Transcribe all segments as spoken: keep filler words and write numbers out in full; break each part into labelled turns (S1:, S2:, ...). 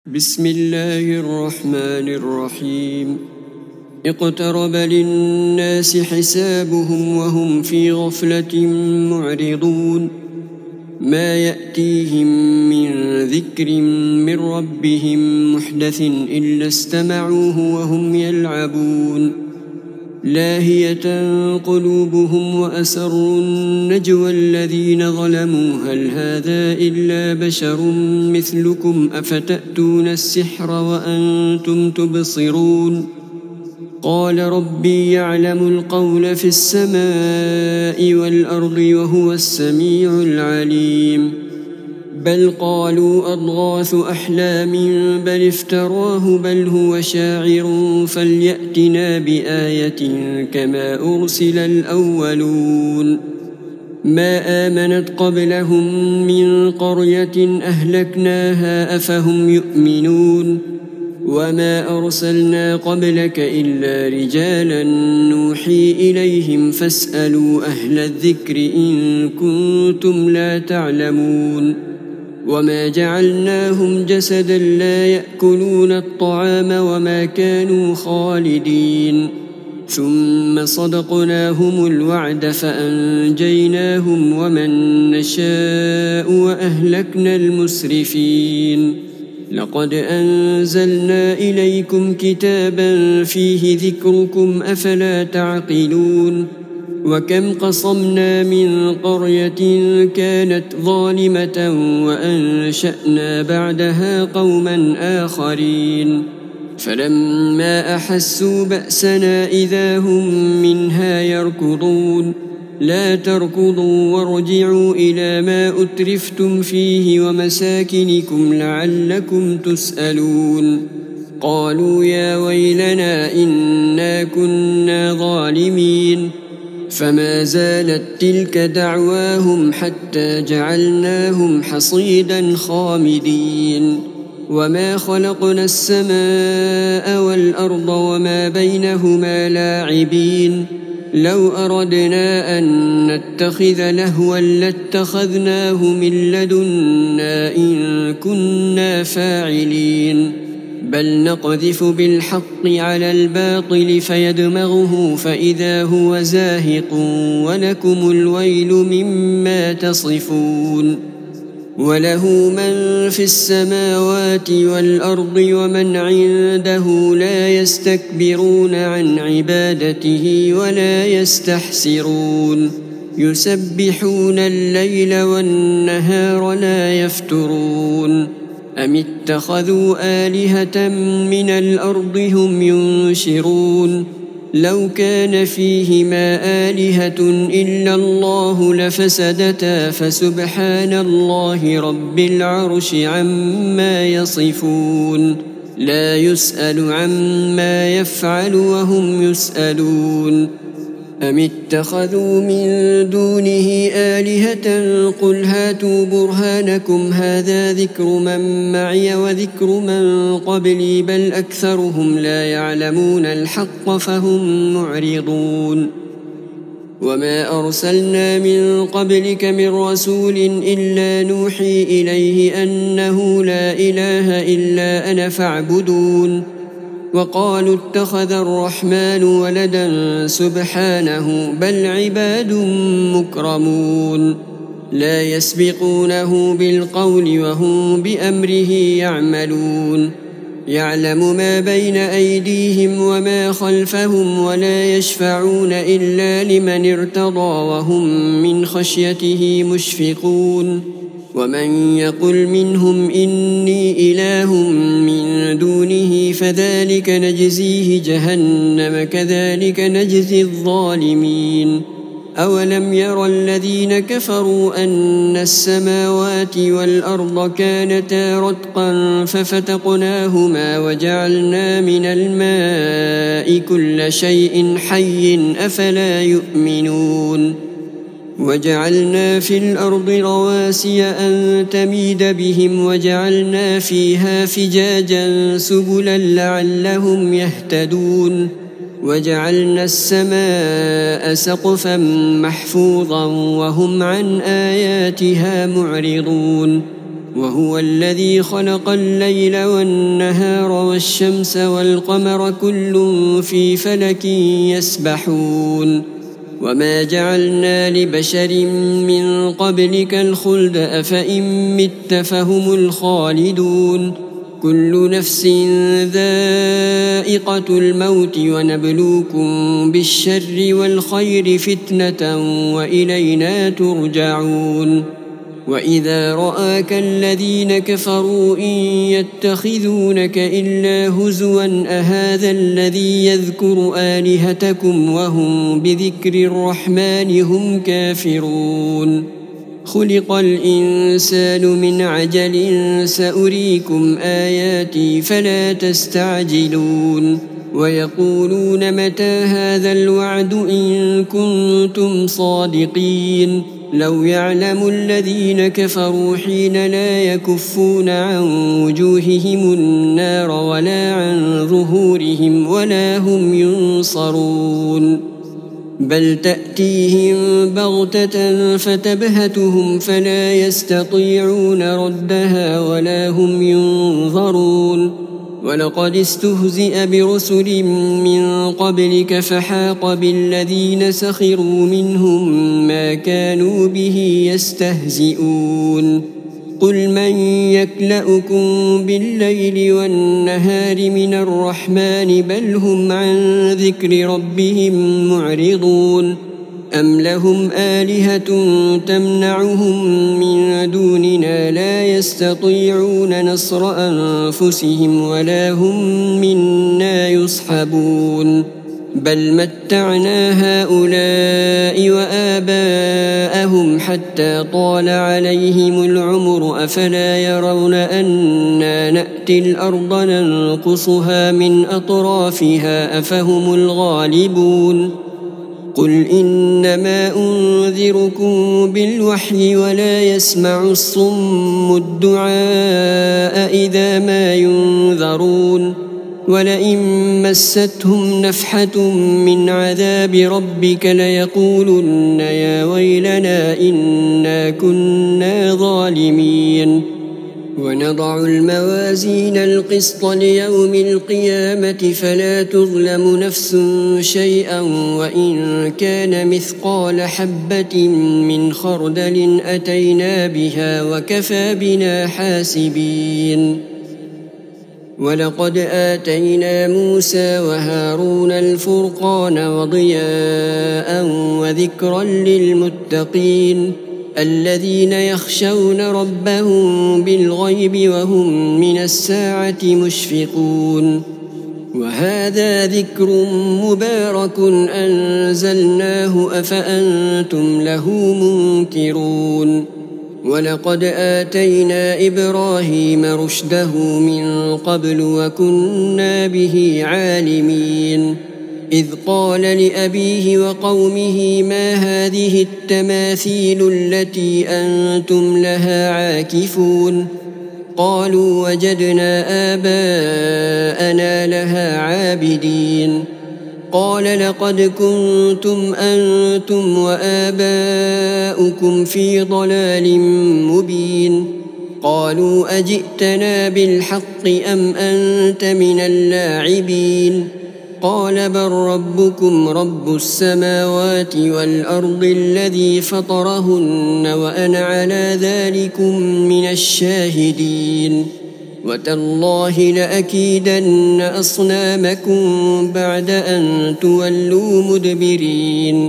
S1: بسم الله الرحمن الرحيم اقترب للناس حسابهم وهم في غفلة معرضون ما يأتيهم من ذكر من ربهم محدث إلا استمعوه وهم يلعبون لاهية قلوبهم وأسروا النجوى الذين ظلموا هل هذا إلا بشر مثلكم أفتأتون السحر وأنتم تبصرون قال ربي يعلم القول في السماء والأرض وهو السميع العليم بل قالوا أضغاث أحلام بل افتراه بل هو شاعر فليأتنا بآية كما أرسل الأولون ما آمنت قبلهم من قرية أهلكناها أفهم يؤمنون وما أرسلنا قبلك إلا رجالا نوحي إليهم فاسألوا أهل الذكر إن كنتم لا تعلمون وما جعلناهم جسدا لا يأكلون الطعام وما كانوا خالدين ثم صدقناهم الوعد فأنجيناهم ومن نشاء وأهلكنا المسرفين لقد أنزلنا إليكم كتابا فيه ذكركم أفلا تعقلون وكم قصمنا من قرية كانت ظالمة وأنشأنا بعدها قوما آخرين فلما أحسوا بأسنا إذا هم منها يركضون لا تركضوا وارجعوا إلى ما أترفتم فيه ومساكنكم لعلكم تسألون قالوا يا ويلنا إنا كنا ظالمين فما زالت تلك دعواهم حتى جعلناهم حصيدا خامدين وما خلقنا السماء والأرض وما بينهما لاعبين لو أردنا أن نتخذ لهوا لاتخذناه من لدنا إن كنا فاعلين بل نقذف بالحق على الباطل فيدمغه فإذا هو زاهق ولكم الويل مما تصفون وله من في السماوات والأرض ومن عنده لا يستكبرون عن عبادته ولا يستحسرون يسبحون الليل والنهار لا يفترون أم اتخذوا آلهة من الأرض هم ينشرون لو كان فيهما آلهة إلا الله لفسدتا فسبحان الله رب العرش عما يصفون لا يسأل عما يفعل وهم يسألون أم اتخذوا من دونه آلهة قل هاتوا برهانكم هذا ذكر من معي وذكر من قبلي بل أكثرهم لا يعلمون الحق فهم معرضون وما أرسلنا من قبلك من رسول إلا نوحي إليه أنه لا إله إلا أنا فاعبدون وقالوا اتخذ الرحمن ولدا سبحانه بل عباد مكرمون لا يسبقونه بالقول وهم بأمره يعملون يعلم ما بين أيديهم وما خلفهم ولا يشفعون إلا لمن ارتضى وهم من خشيته مشفقون ومن يقل منهم إني إله من دونه فذلك نجزيه جهنم كذلك نجزي الظالمين أولم ير الذين كفروا أن السماوات والأرض كانتا رتقا ففتقناهما وجعلنا من الماء كل شيء حي أفلا يؤمنون وجعلنا في الأرض رواسي أن تميد بهم وجعلنا فيها فجاجا سبلا لعلهم يهتدون وجعلنا السماء سقفا محفوظا وهم عن آياتها معرضون وهو الذي خلق الليل والنهار والشمس والقمر كل في فلك يسبحون وما جعلنا لبشر من قبلك الخلد أفإن مت فهم الخالدون كل نفس ذائقة الموت ونبلوكم بالشر والخير فتنة وإلينا ترجعون وإذا رآك الذين كفروا إن يتخذونك إلا هزوا أهذا الذي يذكر آلهتكم وهم بذكر الرحمن هم كافرون خلق الإنسان من عجل سأريكم آياتي فلا تستعجلون ويقولون متى هذا الوعد إن كنتم صادقين لو يعلم الذين كفروا حين لا يكفون عن وجوههم النار ولا عن ظهورهم ولا هم ينصرون بل تأتيهم بغتة فتبهتهم فلا يستطيعون ردها ولا هم ينظرون ولقد استهزئ برسل من قبلك فحاق بالذين سخروا منهم ما كانوا به يستهزئون قل من يكلؤكم بالليل والنهار من الرحمن بل هم عن ذكر ربهم معرضون أم لهم آلهة تمنعهم من دوننا لا يستطيعون نصر أنفسهم ولا هم منا يصحبون بل متعنا هؤلاء وآباءهم حتى طال عليهم العمر أفلا يرون أنا نأتي الأرض ننقصها من أطرافها أفهم الغالبون قل إنما أنذركم بالوحي ولا يسمع الصم الدعاء إذا ما ينذرون ولئن مستهم نفحة من عذاب ربك ليقولن يا ويلنا إنا كنا ظالمين ونضع الموازين القسط ليوم القيامة فلا تظلم نفس شيئا وإن كان مثقال حبة من خردل أتينا بها وكفى بنا حاسبين ولقد آتينا موسى وهارون الفرقان وضياء وذكرا للمتقين الذين يخشون ربهم بالغيب وهم من الساعة مشفقون وهذا ذكر مبارك أنزلناه أفأنتم له منكرون ولقد آتينا إبراهيم رشده من قبل وكنا به عالمين إذ قال لأبيه وقومه ما هذه التماثيل التي أنتم لها عاكفون قالوا وجدنا آباءنا لها عابدين قال لقد كنتم أنتم وآباؤكم في ضلال مبين قالوا أجئتنا بالحق أم أنت من اللاعبين قال بل ربكم رب السماوات والأرض الذي فطرهن وأنا على ذلكم من الشاهدين وتالله لأكيدن أصنامكم بعد أن تولوا مدبرين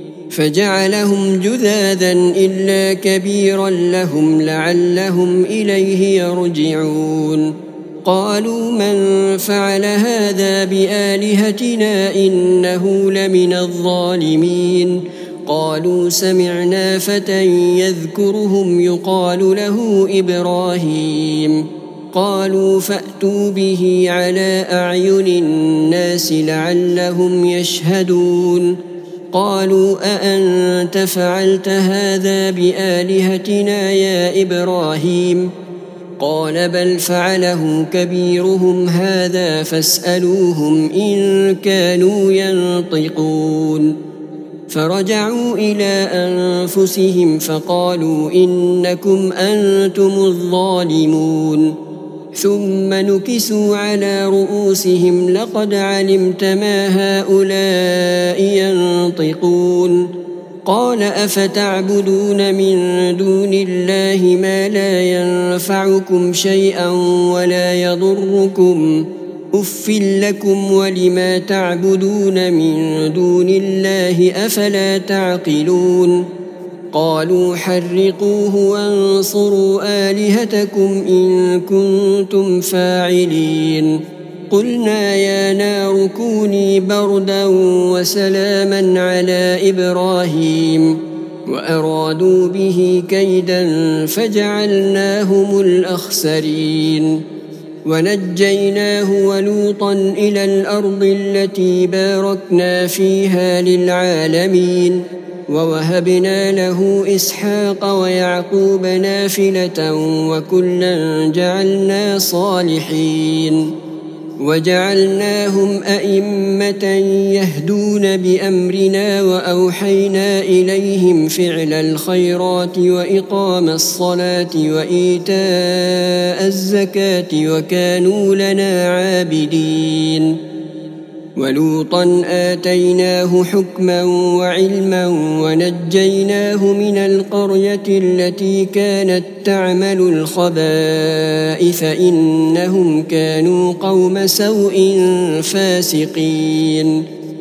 S1: فجعلهم جذاذا إلا كبيرا لهم لعلهم إليه يرجعون قالوا من فعل هذا بآلهتنا إنه لمن الظالمين قالوا سمعنا فتى يذكرهم يقال له إبراهيم قالوا فأتوا به على أعين الناس لعلهم يشهدون قالوا أأنت فعلت هذا بآلهتنا يا إبراهيم قال بل فعله كبيرهم هذا فاسألوهم إن كانوا ينطقون فرجعوا إلى أنفسهم فقالوا إنكم أنتم الظالمون ثم نكسوا على رؤوسهم لقد علمت ما هؤلاء ينطقون قال أفتعبدون من دون الله ما لا ينفعكم شيئا ولا يضركم أف لكم ولما تعبدون من دون الله أفلا تعقلون قالوا حرقوه وانصروا آلهتكم إن كنتم فاعلين قلنا يا نار كوني بردا وسلاما على إبراهيم وأرادوا به كيدا فجعلناهم الأخسرين ونجيناه ولوطا إلى الأرض التي باركنا فيها للعالمين ووهبنا له إسحاق ويعقوب نافلة وكلا جعلنا صالحين وجعلناهم أئمة يهدون بأمرنا وأوحينا إليهم فعل الخيرات وإقام الصلاة وإيتاء الزكاة وكانوا لنا عابدين ولوطا آتيناه حكما وعلما ونجيناه من القرية التي كانت تعمل الخبائث إنهم كانوا قوم سوء فاسقين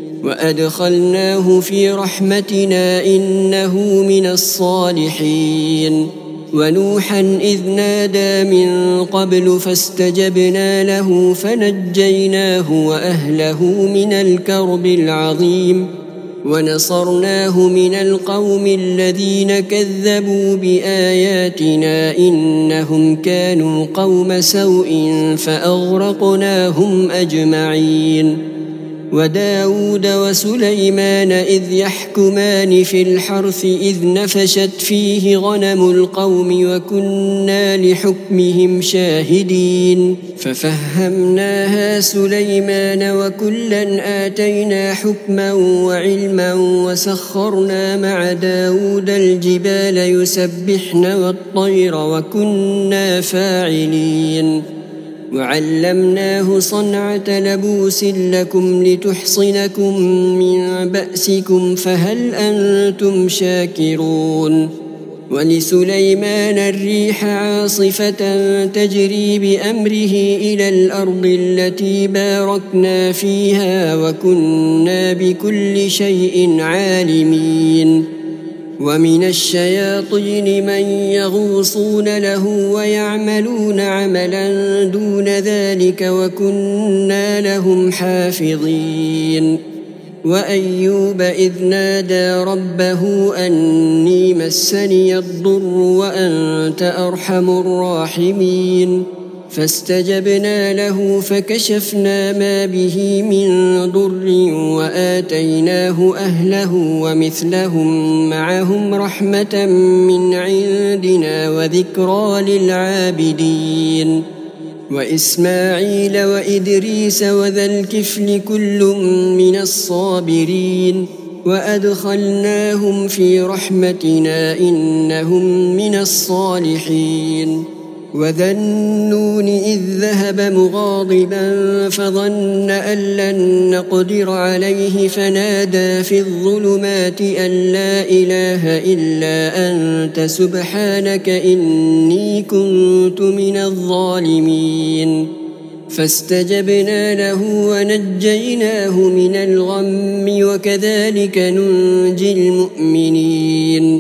S1: وأدخلناه في رحمتنا إنه من الصالحين ونوحا إذ نادى من قبل فاستجبنا له فنجيناه وأهله من الكرب العظيم ونصرناه من القوم الذين كذبوا بآياتنا إنهم كانوا قوم سوء فأغرقناهم أجمعين وداود وسليمان إذ يحكمان في الحرث إذ نفشت فيه غنم القوم وكنا لحكمهم شاهدين ففهمناها سليمان وكلا آتينا حكما وعلما وسخرنا مع داود الجبال يسبحن والطير وكنا فاعلين وعلمناه صنعة لبوس لكم لتحصنكم من بأسكم فهل أنتم شاكرون ولسليمان الريح عاصفة تجري بأمره إلى الأرض التي باركنا فيها وكنا بكل شيء عالمين ومن الشياطين من يغوصون له ويعملون عملا دون ذلك وكنا لهم حافظين وأيوب إذ نادى ربه أني مسني الضر وأنت أرحم الراحمين فاستجبنا له فكشفنا ما به من ضر وآتيناه أهله ومثلهم معهم رحمة من عندنا وذكرى للعابدين وإسماعيل وإدريس وذا الكفل كل من الصابرين وأدخلناهم في رحمتنا إنهم من الصالحين وذا النون إذ ذهب مغاضبا فظن أن لن نقدر عليه فنادى في الظلمات أن لا إله إلا أنت سبحانك إني كنت من الظالمين فاستجبنا له ونجيناه من الغم وكذلك ننجي المؤمنين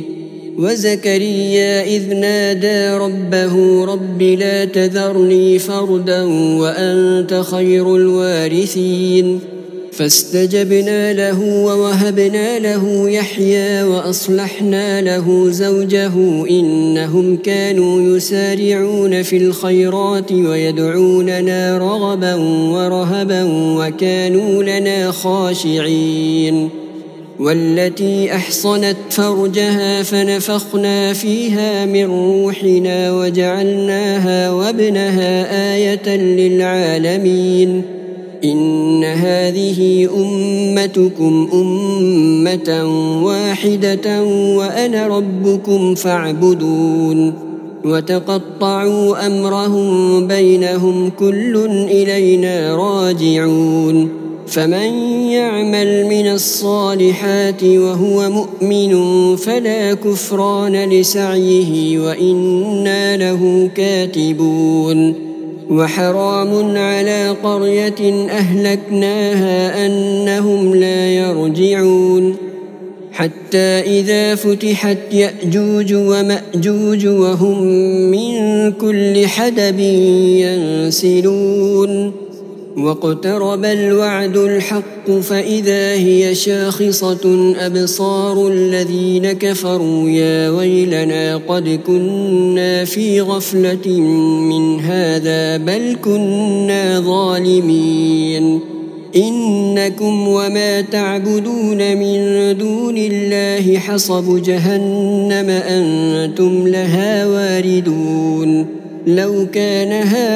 S1: وزكريا إذ نادى ربه رب لا تذرني فردا وأنت خير الوارثين فاستجبنا له ووهبنا له يحيى وأصلحنا له زوجه إنهم كانوا يسارعون في الخيرات ويدعوننا رغبا ورهبا وكانوا لنا خاشعين والتي أحصنت فرجها فنفخنا فيها من روحنا وجعلناها وابنها آية للعالمين إن هذه أمتكم أمة واحدة وأنا ربكم فاعبدون وتقطعوا أمرهم بينهم كل إلينا راجعون فمن يعمل من الصالحات وهو مؤمن فلا كفران لسعيه وإنا له كاتبون وحرام على قرية أهلكناها أنهم لا يرجعون حتى إذا فتحت يأجوج ومأجوج وهم من كل حدب ينسلون واقترب الوعد الحق فإذا هي شاخصة أبصار الذين كفروا يا ويلنا قد كنا في غفلة من هذا بل كنا ظالمين إنكم وما تعبدون من دون الله حصب جهنم أنتم لها واردون لو كان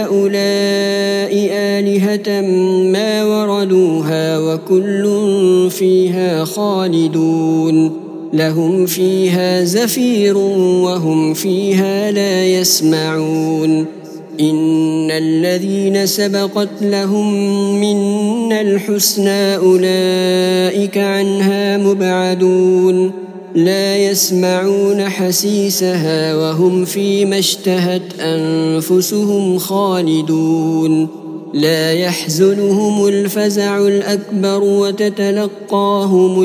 S1: هؤلاء آلهة ما وردوها وكل فيها خالدون لهم فيها زفير وهم فيها لا يسمعون إن الذين سبقت لهم منا الحسنى أولئك عنها مبعدون لا يسمعون حسيسها وهم فيما اشتهت أنفسهم خالدون لا يحزنهم الفزع الأكبر وتتلقاهم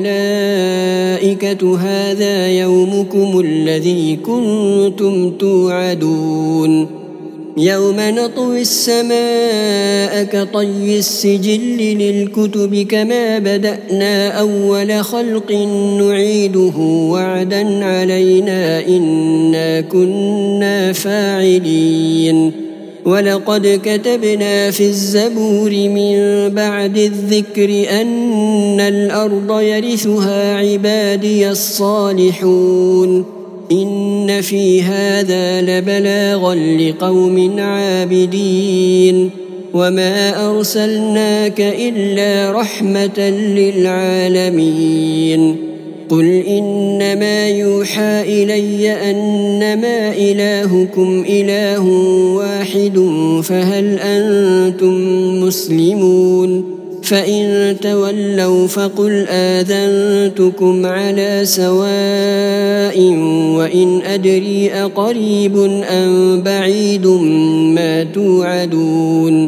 S1: الملائكة هذا يومكم الذي كنتم توعدون يوم نطوي السماء كطي السجل للكتب كما بدأنا أول خلق نعيده وعدا علينا إنا كنا فاعلين ولقد كتبنا في الزبور من بعد الذكر أن الأرض يرثها عبادي الصالحون إن في هذا لبلاغا لقوم عابدين وما أرسلناك إلا رحمة للعالمين قل إنما يوحى إلي أنما إلهكم إله واحد فهل أنتم مسلمون فإن تولوا فقل آذنتكم على سواء وإن أدري أقريب أم بعيد ما توعدون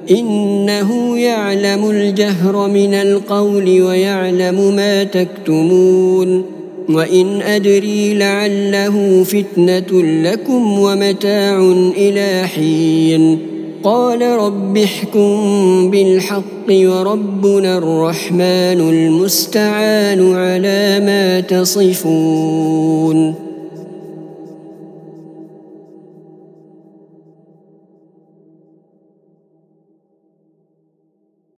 S1: إنه يعلم الجهر من القول ويعلم ما تكتمون وإن أدري لعله فتنة لكم ومتاع إلى حين قال رب احكم بالحق وربنا الرحمن المستعان على ما تصفون.